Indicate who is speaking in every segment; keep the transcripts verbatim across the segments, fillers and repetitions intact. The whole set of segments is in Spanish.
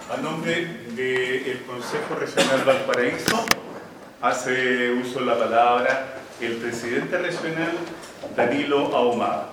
Speaker 1: A nombre del Consejo Regional Valparaíso, hace uso de la palabra el presidente regional, Danilo Ahumada.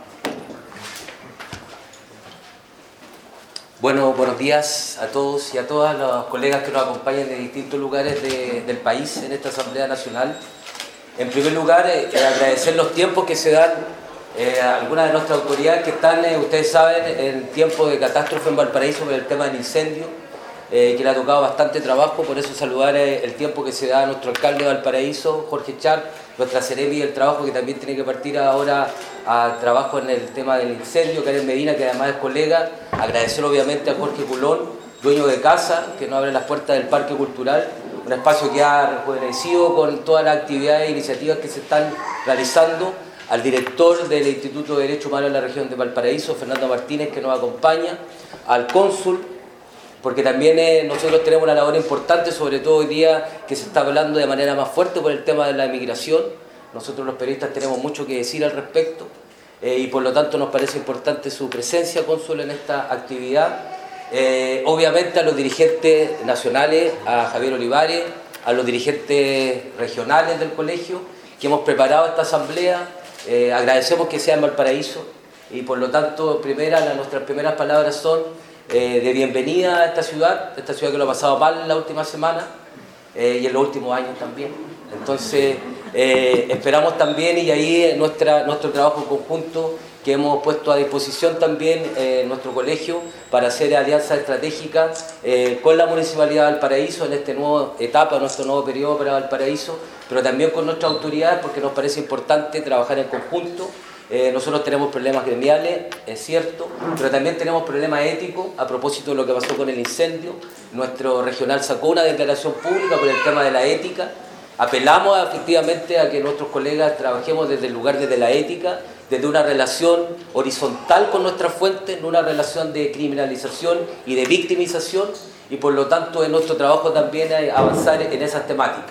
Speaker 2: Bueno, buenos días a todos y a todas los colegas que nos acompañan de distintos lugares de, del país en esta Asamblea Nacional. En primer lugar, eh, agradecer los tiempos que se dan eh, a algunas de nuestras autoridades que están, eh, ustedes saben, en tiempo de catástrofe en Valparaíso por el tema del incendio, eh, que le ha tocado bastante trabajo. Por eso saludar eh, el tiempo que se da a nuestro alcalde de Valparaíso, Jorge Char, nuestra Seremi del Trabajo, que también tiene que partir ahora a trabajo en el tema del incendio, Karen Medina, que además es colega. Agradecer obviamente a Jorge Culón, dueño de casa, que nos abre las puertas del Parque Cultural, un espacio que ha rejuvenecido con todas las actividades e iniciativas que se están realizando, al director del Instituto de Derecho Humano en la región de Valparaíso, Fernando Martínez, que nos acompaña, al cónsul, porque también eh, nosotros tenemos una labor importante, sobre todo hoy día que se está hablando de manera más fuerte por el tema de la inmigración. Nosotros los periodistas tenemos mucho que decir al respecto eh, y por lo tanto nos parece importante su presencia, cónsul, en esta actividad. Eh, obviamente a los dirigentes nacionales, a Javier Olivares, a los dirigentes regionales del colegio que hemos preparado esta asamblea. Eh, agradecemos que sea en Valparaíso y por lo tanto primera, la, nuestras primeras palabras son eh, de bienvenida a esta ciudad, esta ciudad que lo ha pasado mal en la última semana eh, y en los últimos años también. Entonces eh, esperamos también, y ahí nuestra, nuestro trabajo conjunto que hemos puesto a disposición también eh, nuestro colegio para hacer alianzas estratégicas eh, con la Municipalidad de Valparaíso en esta nueva etapa, nuestro nuevo periodo para Valparaíso, pero también con nuestras autoridades, porque nos parece importante trabajar en conjunto. Eh, nosotros tenemos problemas gremiales, es cierto, pero también tenemos problemas éticos a propósito de lo que pasó con el incendio. Nuestro regional sacó una declaración pública por el tema de la ética. Apelamos efectivamente a que nuestros colegas trabajemos desde el lugar desde la ética, desde una relación horizontal con nuestras fuentes, no una relación de criminalización y de victimización, y por lo tanto en nuestro trabajo también hay avanzar en esas temáticas.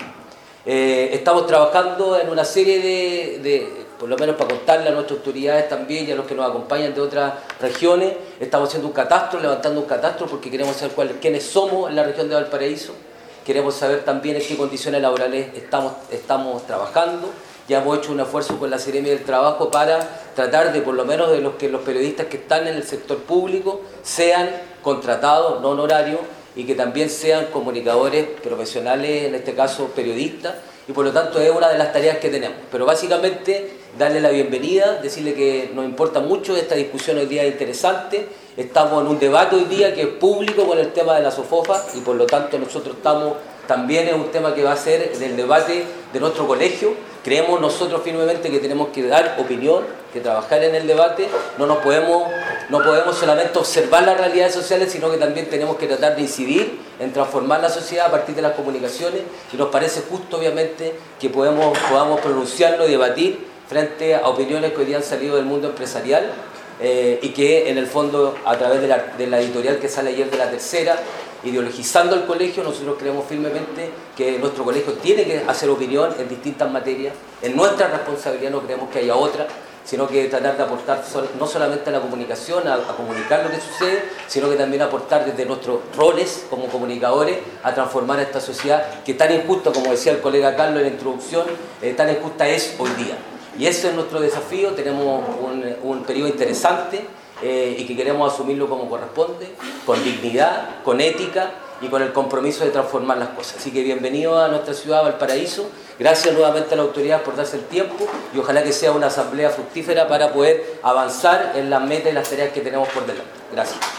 Speaker 2: Eh, estamos trabajando en una serie de, de, por lo menos para contarle a nuestras autoridades también y a los que nos acompañan de otras regiones, estamos haciendo un catastro, levantando un catastro porque queremos saber cuál, quiénes somos en la región de Valparaíso, queremos saber también en qué condiciones laborales estamos, estamos trabajando. Ya hemos hecho un esfuerzo con la Seremi del Trabajo para tratar de, por lo menos, de los que los periodistas que están en el sector público sean contratados, no honorarios, y que también sean comunicadores profesionales, en este caso periodistas, y por lo tanto es una de las tareas que tenemos. Pero básicamente darle la bienvenida, decirle que nos importa mucho esta discusión hoy día interesante. Estamos en un debate hoy día que es público con el tema de la SOFOFA y por lo tanto nosotros estamos también en un tema que va a ser del debate de nuestro colegio. Creemos nosotros firmemente que tenemos que dar opinión, que trabajar en el debate. No nos podemos, no podemos solamente observar las realidades sociales, sino que también tenemos que tratar de incidir en transformar la sociedad a partir de las comunicaciones, y nos parece justo obviamente que podemos, podamos pronunciarlo y debatir frente a opiniones que hoy día han salido del mundo empresarial eh, y que en el fondo a través de la, de la editorial que sale ayer de La Tercera, ideologizando el colegio, nosotros creemos firmemente que nuestro colegio tiene que hacer opinión en distintas materias. En nuestra responsabilidad no creemos que haya otra, sino que tratar de aportar no solamente a la comunicación, a, a comunicar lo que sucede, sino que también aportar desde nuestros roles como comunicadores a transformar esta sociedad que tan injusta, como decía el colega Carlos en la introducción, eh, tan injusta es hoy día. Y ese es nuestro desafío. Tenemos un, un periodo interesante eh, y que queremos asumirlo como corresponde, con dignidad, con ética y con el compromiso de transformar las cosas. Así que bienvenido a nuestra ciudad, Valparaíso. Gracias nuevamente a la autoridad por darse el tiempo y ojalá que sea una asamblea fructífera para poder avanzar en las metas y las tareas que tenemos por delante. Gracias.